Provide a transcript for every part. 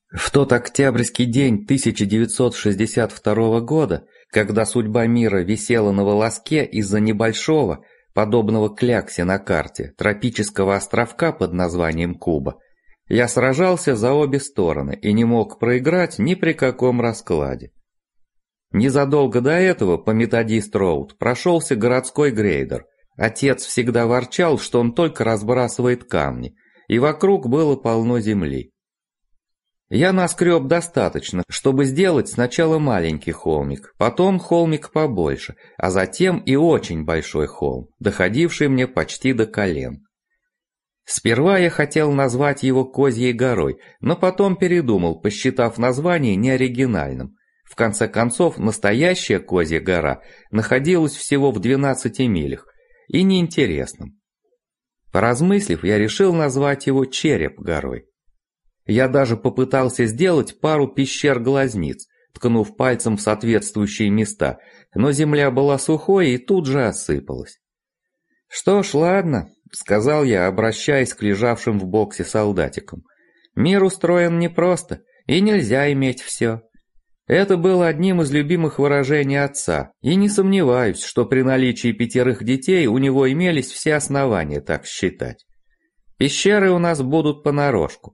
В тот октябрьский день 1962 года, когда судьба мира висела на волоске из-за небольшого, подобного кляксе на карте, тропического островка под названием Куба, я сражался за обе стороны и не мог проиграть ни при каком раскладе. Незадолго до этого по Методист-Роуд прошелся городской грейдер. Отец всегда ворчал, что он только разбрасывает камни, и вокруг было полно земли. Я наскреб достаточно, чтобы сделать сначала маленький холмик, потом холмик побольше, а затем и очень большой холм, доходивший мне почти до колен. Сперва я хотел назвать его Козьей горой, но потом передумал, посчитав название неоригинальным. В конце концов, настоящая Козья гора находилась всего в 12 милях и неинтересным. Поразмыслив, я решил назвать его Череп горой. Я даже попытался сделать пару пещер-глазниц, ткнув пальцем в соответствующие места, но земля была сухой и тут же осыпалась. «Что ж, ладно», — сказал я, обращаясь к лежавшим в боксе солдатикам. «Мир устроен непросто, и нельзя иметь все». Это было одним из любимых выражений отца, и не сомневаюсь, что при наличии 5 детей у него имелись все основания так считать. Пещеры у нас будут понарошку.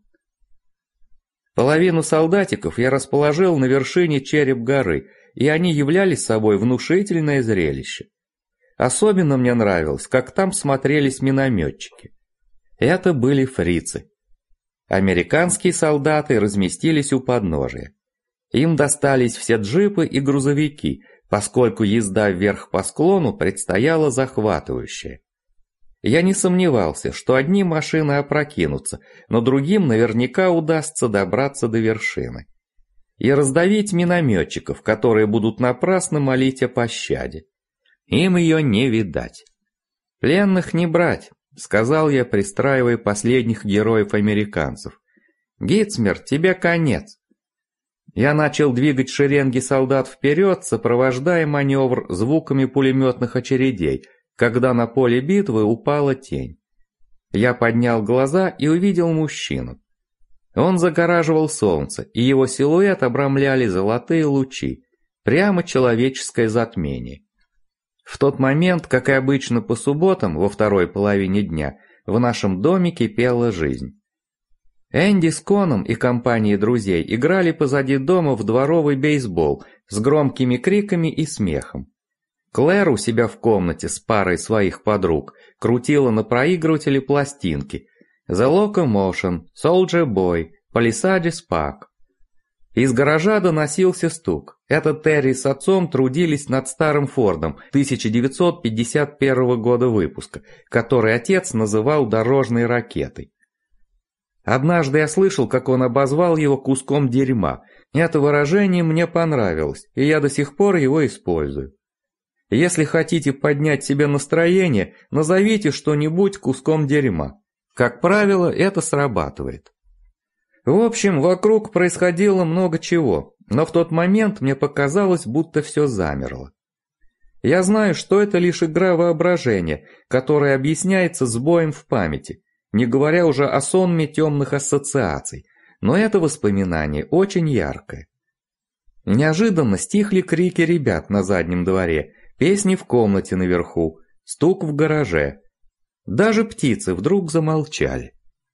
Половину солдатиков я расположил на вершине Череп горы, и они являли собой внушительное зрелище. Особенно мне нравилось, как там смотрелись минометчики. Это были фрицы. Американские солдаты разместились у подножия. Им достались все джипы и грузовики, поскольку езда вверх по склону предстояла захватывающая. Я не сомневался, что одни машины опрокинутся, но другим наверняка удастся добраться до вершины. И раздавить минометчиков, которые будут напрасно молить о пощаде. Им ее не видать. «Пленных не брать», — сказал я, пристраивая последних героев-американцев. «Гитцмер, тебе конец». Я начал двигать шеренги солдат вперед, сопровождая маневр звуками пулеметных очередей, когда на поле битвы упала тень. Я поднял глаза и увидел мужчину. Он загораживал солнце, и его силуэт обрамляли золотые лучи, прямо человеческое затмение. В тот момент, как и обычно по субботам, во второй половине дня, в нашем доме кипела жизнь. Энди с Коном и компанией друзей играли позади дома в дворовый бейсбол с громкими криками и смехом. Клэр у себя в комнате с парой своих подруг крутила на проигрывателе пластинки «The Locomotion», «Soldier Boy», «Palisades Park». Из гаража доносился стук. Это Терри с отцом трудились над старым Фордом 1951 года выпуска, который отец называл «дорожной ракетой». Однажды я слышал, как он обозвал его куском дерьма. Это выражение мне понравилось, и я до сих пор его использую. Если хотите поднять себе настроение, назовите что-нибудь куском дерьма. Как правило, это срабатывает. В общем, вокруг происходило много чего, но в тот момент мне показалось, будто все замерло. Я знаю, что это лишь игра воображения, которая объясняется сбоем в памяти, не говоря уже о сонме темных ассоциаций, но это воспоминание очень яркое. Неожиданно стихли крики ребят на заднем дворе, песни в комнате наверху, стук в гараже. Даже птицы вдруг замолчали.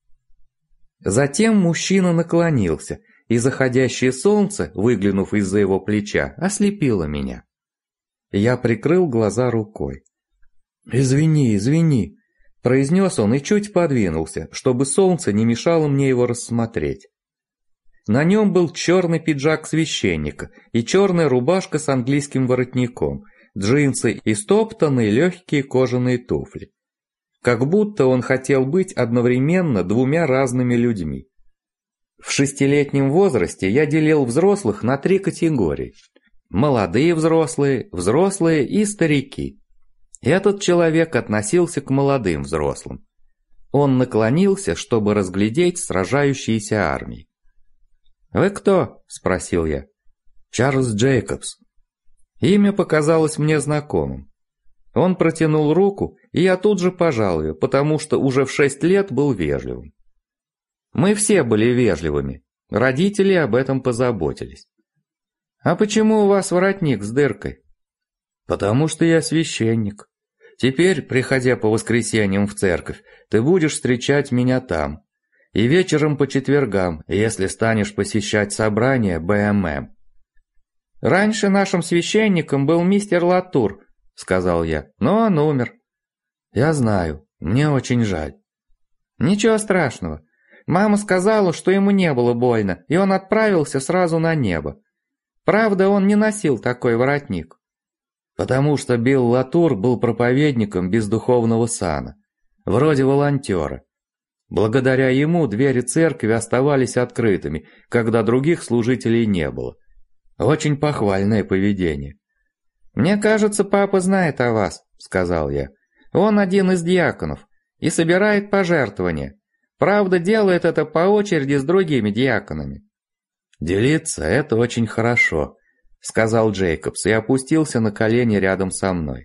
Затем мужчина наклонился, и заходящее солнце, выглянув из-за его плеча, ослепило меня. Я прикрыл глаза рукой. «Извини, извини», — произнес он и чуть подвинулся, чтобы солнце не мешало мне его рассмотреть. На нем был черный пиджак священника и черная рубашка с английским воротником, джинсы и стоптанные легкие кожаные туфли. Как будто он хотел быть одновременно двумя разными людьми. В 6-летнем возрасте я делил взрослых на 3 категории. Молодые взрослые, взрослые и старики. Этот человек относился к молодым взрослым. Он наклонился, чтобы разглядеть сражающиеся армии. «Вы кто?» – спросил я. «Чарльз Джейкобс». Имя показалось мне знакомым. Он протянул руку, и я тут же пожал ее, потому что уже в 6 лет был вежливым. Мы все были вежливыми. Родители об этом позаботились. «А почему у вас воротник с дыркой?» «Потому что я священник. Теперь, приходя по воскресеньям в церковь, ты будешь встречать меня там. И вечером по четвергам, если станешь посещать собрания БММ». «Раньше нашим священником был мистер Латур», — сказал я, — «но он умер». «Я знаю, мне очень жаль». «Ничего страшного. Мама сказала, что ему не было больно, и он отправился сразу на небо. Правда, он не носил такой воротник». «Потому что Билл Латур был проповедником без духовного сана, вроде волонтера. Благодаря ему двери церкви оставались открытыми, когда других служителей не было. Очень похвальное поведение». «Мне кажется, папа знает о вас», — сказал я. «Он один из диаконов и собирает пожертвования. Правда, делает это по очереди с другими диаконами». «Делиться — это очень хорошо», — сказал Джейкобс и опустился на колени рядом со мной.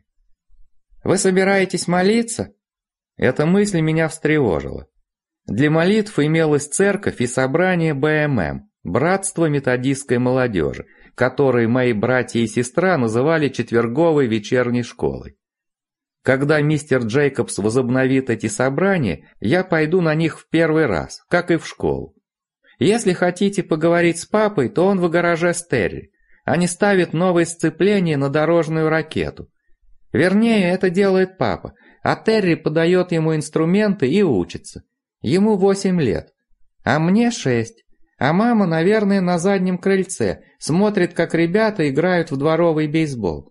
«Вы собираетесь молиться?» Эта мысль меня встревожила. Для молитв имелась церковь и собрание БММ, Братство методистской молодежи, которые мои братья и сестра называли четверговой вечерней школой. Когда мистер Джейкобс возобновит эти собрания, я пойду на них в первый раз, как и в школу. Если хотите поговорить с папой, то он в гараже с Терри. Они ставят новые сцепления на дорожную ракету. Вернее, это делает папа, а Терри подает ему инструменты и учится. Ему 8 лет, а мне 6. А мама, наверное, на заднем крыльце, смотрит, как ребята играют в дворовый бейсбол.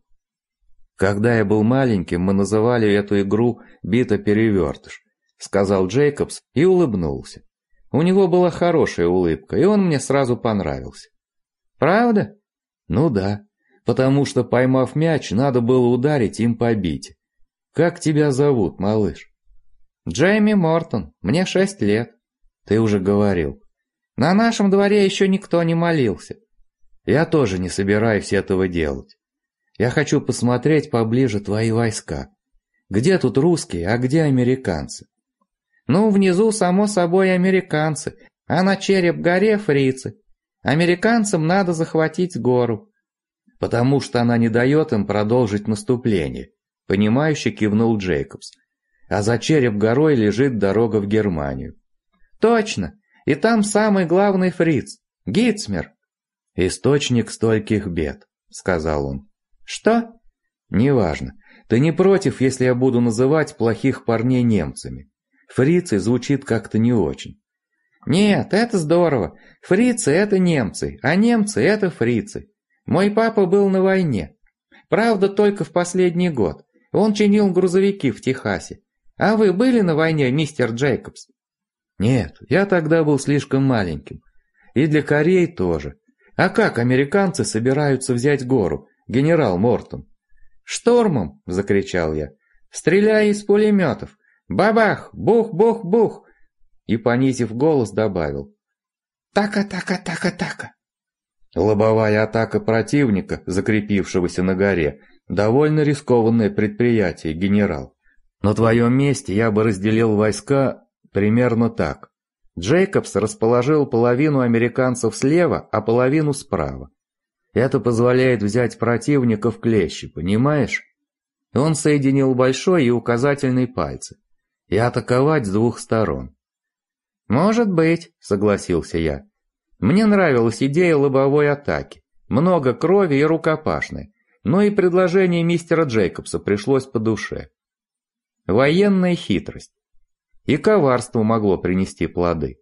«Когда я был маленьким, мы называли эту игру «бита-перевертыш», — сказал Джейкобс и улыбнулся. У него была хорошая улыбка, и он мне сразу понравился. «Правда?» «Ну да, потому что, поймав мяч, надо было ударить им по бите. Как тебя зовут, малыш?» «Джейми Мортон, мне 6 лет». «Ты уже говорил». «На нашем дворе еще никто не молился». «Я тоже не собираюсь этого делать. Я хочу посмотреть поближе твои войска. Где тут русские, а где американцы?» «Ну, внизу, само собой, американцы, а на Череп-горе фрицы. Американцам надо захватить гору». «Потому что она не дает им продолжить наступление», — понимающе кивнул Джейкобс. «А за Череп-горой лежит дорога в Германию». «Точно, и там самый главный фриц, Гитцмер». «Источник стольких бед», — сказал он. «Что?» «Неважно. Ты не против, если я буду называть плохих парней немцами? Фрицы звучит как-то не очень». «Нет, это здорово. Фрицы — это немцы, а немцы — это фрицы. Мой папа был на войне. Правда, только в последний год. Он чинил грузовики в Техасе. А вы были на войне, мистер Джейкобс?» «Нет, я тогда был слишком маленьким. И для Кореи тоже. А как американцы собираются взять гору, генерал Мортон?» «Штурмом!» — закричал я. «Стреляя из пулеметов! Бабах! Бух-бух-бух!» И, понизив голос, добавил: «Така-така-така-така!» Лобовая атака противника, закрепившегося на горе, довольно рискованное предприятие, генерал. На твоем месте я бы разделил войска примерно так. Джейкобс расположил половину американцев слева, а половину справа. Это позволяет взять противника в клещи, понимаешь? Он соединил большой и указательный пальцы. И атаковать с двух сторон. «Может быть», — согласился я. Мне нравилась идея лобовой атаки. Много крови и рукопашной. Но и предложение мистера Джейкобса пришлось по душе. Военная хитрость. И коварство могло принести плоды.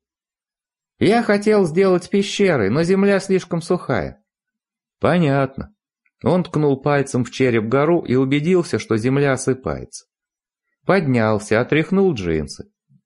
Я хотел сделать пещеры, но земля слишком сухая. Понятно. Он ткнул пальцем в Череп-гору и убедился, что земля осыпается. Поднялся, отряхнул джинсы.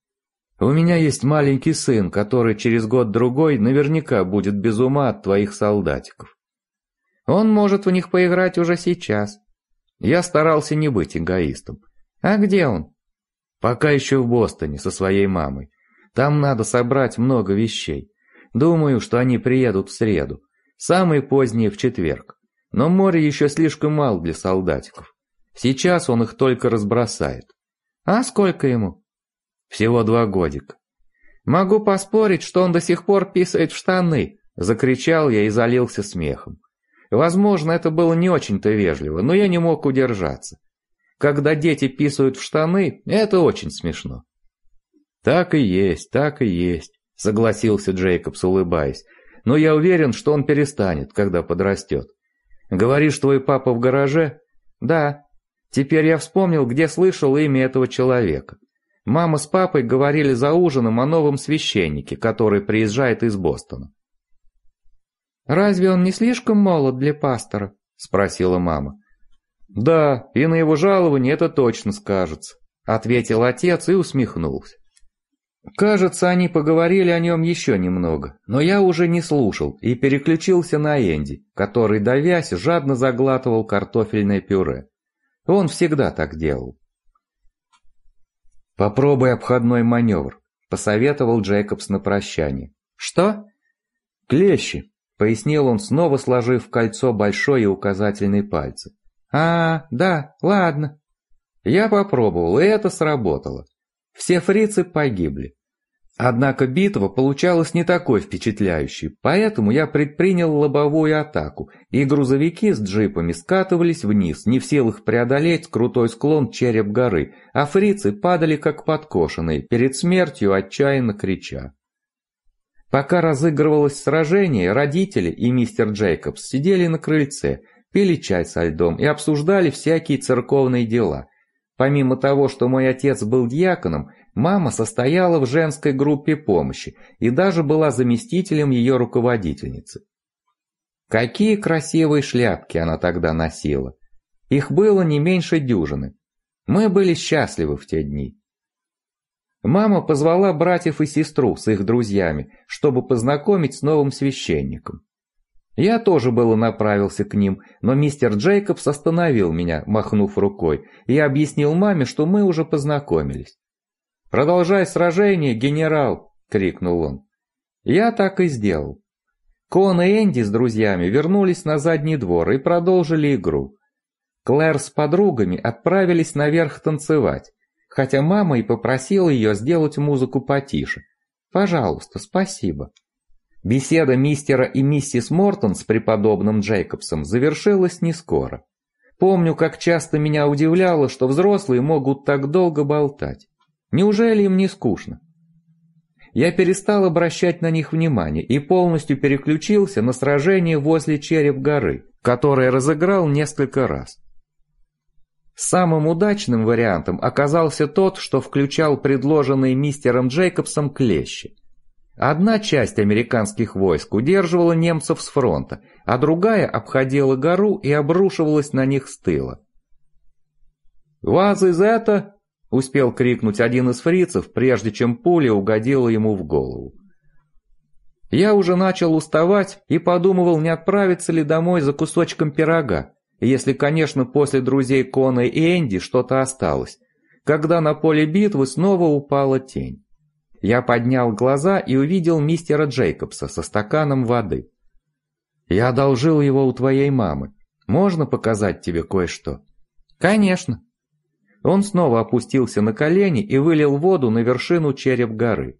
У меня есть маленький сын, который через год-другой наверняка будет без ума от твоих солдатиков. Он может в них поиграть уже сейчас. Я старался не быть эгоистом. А где он? Пока еще в Бостоне со своей мамой. Там надо собрать много вещей. Думаю, что они приедут в среду. Самые поздние в четверг. Но море еще слишком мало для солдатиков. Сейчас он их только разбросает. А сколько ему? Всего 2 годика. «Могу поспорить, что он до сих пор писает в штаны!» – закричал я и залился смехом. Возможно, это было не очень-то вежливо, но я не мог удержаться. Когда дети писают в штаны, это очень смешно. Так и есть, согласился Джейкобс, улыбаясь. Но я уверен, что он перестанет, когда подрастет. Говоришь, твой папа в гараже? Да. Теперь я вспомнил, где слышал имя этого человека. Мама с папой говорили за ужином о новом священнике, который приезжает из Бостона. «Разве он не слишком молод для пастора?» – спросила мама. «Да, и на его жалование это точно скажется», – ответил отец и усмехнулся. Кажется, они поговорили о нем еще немного, но я уже не слушал и переключился на Энди, который, давясь, жадно заглатывал картофельное пюре. Он всегда так делал. «Попробуй обходной маневр», – посоветовал Джейкобс на прощание. «Что?» «Клещи», – пояснил он, снова сложив в кольцо большой и указательный пальцы. Да, ладно». Я попробовал, и это сработало. Все фрицы погибли. Однако битва получалась не такой впечатляющей, поэтому я предпринял лобовую атаку, и грузовики с джипами скатывались вниз, не в силах преодолеть крутой склон череп горы, а фрицы падали как подкошенные, перед смертью отчаянно крича. Пока разыгрывалось сражение, родители и мистер Джейкобс сидели на крыльце, пили чай со льдом и обсуждали всякие церковные дела. Помимо того, что мой отец был диаконом, мама состояла в женской группе помощи и даже была заместителем ее руководительницы. Какие красивые шляпки она тогда носила! Их было не меньше дюжины. Мы были счастливы в те дни. Мама позвала братьев и сестру с их друзьями, чтобы познакомить с новым священником. Я тоже было направился к ним, но мистер Джейкобс остановил меня, махнув рукой, и объяснил маме, что мы уже познакомились. «Продолжай сражение, генерал!» — крикнул он. Я так и сделал. Кон и Энди с друзьями вернулись на задний двор и продолжили игру. Клэр с подругами отправились наверх танцевать, хотя мама и попросила ее сделать музыку потише. «Пожалуйста, спасибо». Беседа мистера и миссис Мортон с преподобным Джейкобсом завершилась не скоро. Помню, как часто меня удивляло, что взрослые могут так долго болтать. Неужели им не скучно? Я перестал обращать на них внимание и полностью переключился на сражение возле череп горы, которое разыграл несколько раз. Самым удачным вариантом оказался тот, что включал предложенные мистером Джейкобсом клещи. Одна часть американских войск удерживала немцев с фронта, а другая обходила гору и обрушивалась на них с тыла. «Вас из это?» — успел крикнуть один из фрицев, прежде чем пуля угодила ему в голову. Я уже начал уставать и подумывал, не отправиться ли домой за кусочком пирога, если, конечно, после друзей Кона и Энди что-то осталось, когда на поле битвы снова упала тень. Я поднял глаза и увидел мистера Джейкобса со стаканом воды. «Я одолжил его у твоей мамы. Можно показать тебе кое-что?» «Конечно». Он снова опустился на колени и вылил воду на вершину череп горы.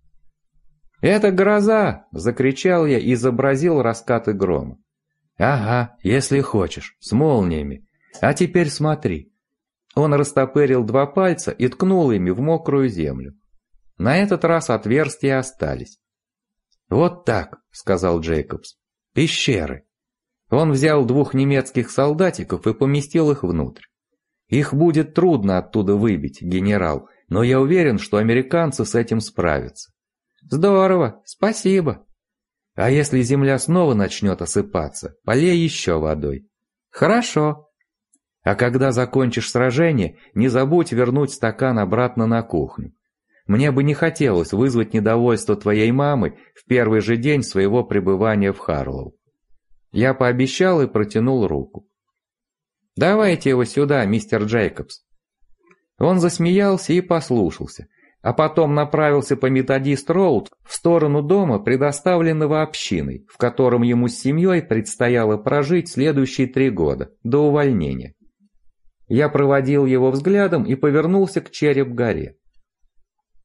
«Это гроза!» – закричал я и изобразил раскаты грома. «Ага, если хочешь, с молниями. А теперь смотри». Он растопырил два пальца и ткнул ими в мокрую землю. На этот раз отверстия остались. «Вот так», — сказал Джейкобс, — «пещеры». Он взял двух немецких солдатиков и поместил их внутрь. «Их будет трудно оттуда выбить, генерал, но я уверен, что американцы с этим справятся». «Здорово, спасибо». «А если земля снова начнет осыпаться, полей еще водой». «Хорошо». «А когда закончишь сражение, не забудь вернуть стакан обратно на кухню. Мне бы не хотелось вызвать недовольство твоей мамы в первый же день своего пребывания в Харлоу». Я пообещал и протянул руку. «Давайте его сюда, мистер Джейкобс». Он засмеялся и послушался, а потом направился по Методист-Роуд в сторону дома, предоставленного общиной, в котором ему с семьей предстояло прожить следующие 3 года, до увольнения. Я проводил его взглядом и повернулся к Череп-горе.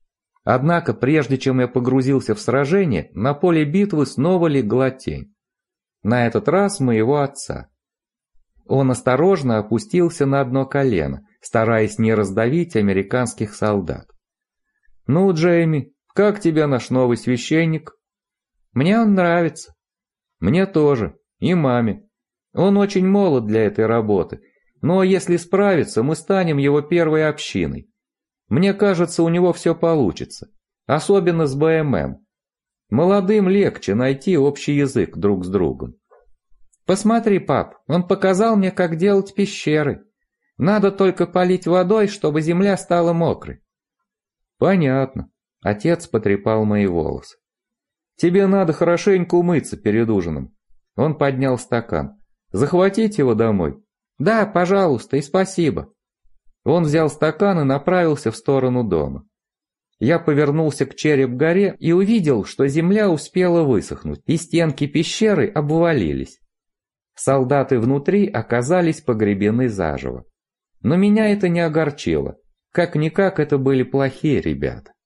Однако, прежде чем я погрузился в сражение, на поле битвы снова легла тень. На этот раз моего отца. Он осторожно опустился на одно колено, стараясь не раздавить американских солдат. «Ну, Джейми, как тебе наш новый священник?» «Мне он нравится». «Мне тоже. И маме. Он очень молод для этой работы, но если справится, мы станем его первой общиной. Мне кажется, у него все получится, особенно с БММ. Молодым легче найти общий язык друг с другом». «Посмотри, пап, он показал мне, как делать пещеры. Надо только полить водой, чтобы земля стала мокрой». «Понятно». Отец потрепал мои волосы. «Тебе надо хорошенько умыться перед ужином». Он поднял стакан. «Захватить его домой?» «Да, пожалуйста, и спасибо». Он взял стакан и направился в сторону дома. Я повернулся к Череп-горе и увидел, что земля успела высохнуть, и стенки пещеры обвалились. Солдаты внутри оказались погребены заживо. Но меня это не огорчило. Как-никак это были плохие ребята.